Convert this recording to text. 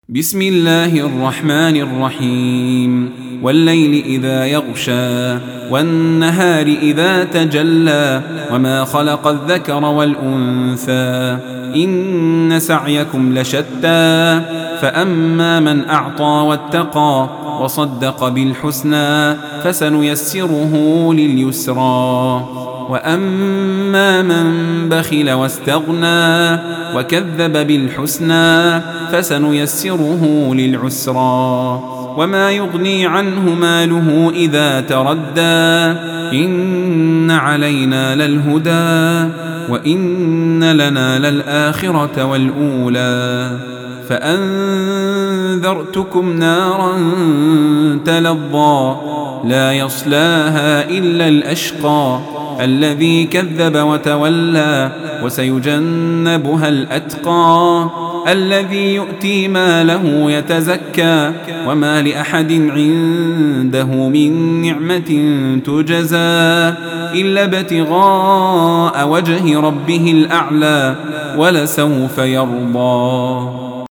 بسم الله الرحمن الرحيم والليل إذا يغشى والنهار إذا تجلى وما خلق الذكر والأنثى إن سعيكم لشتى فأما من أعطى واتقى وصدق بالحسنى فسنيسره لليسرى وأما من بخل واستغنى وكذب بالحسنى فسنيسره للعسرى وما يغني عنه ماله إذا تردى إن علينا للهدى وإن لنا للآخرة والأولى فأنذرتكم نارا تلظى لا يصلاها إلا الأشقى الذي كذب وتولى وسيجنبها الأتقى الذي يؤتي ماله يتزكى وما لأحد عنده من نعمة تجزى إلا ابتغاء وجه ربه الأعلى ولسوف يرضى.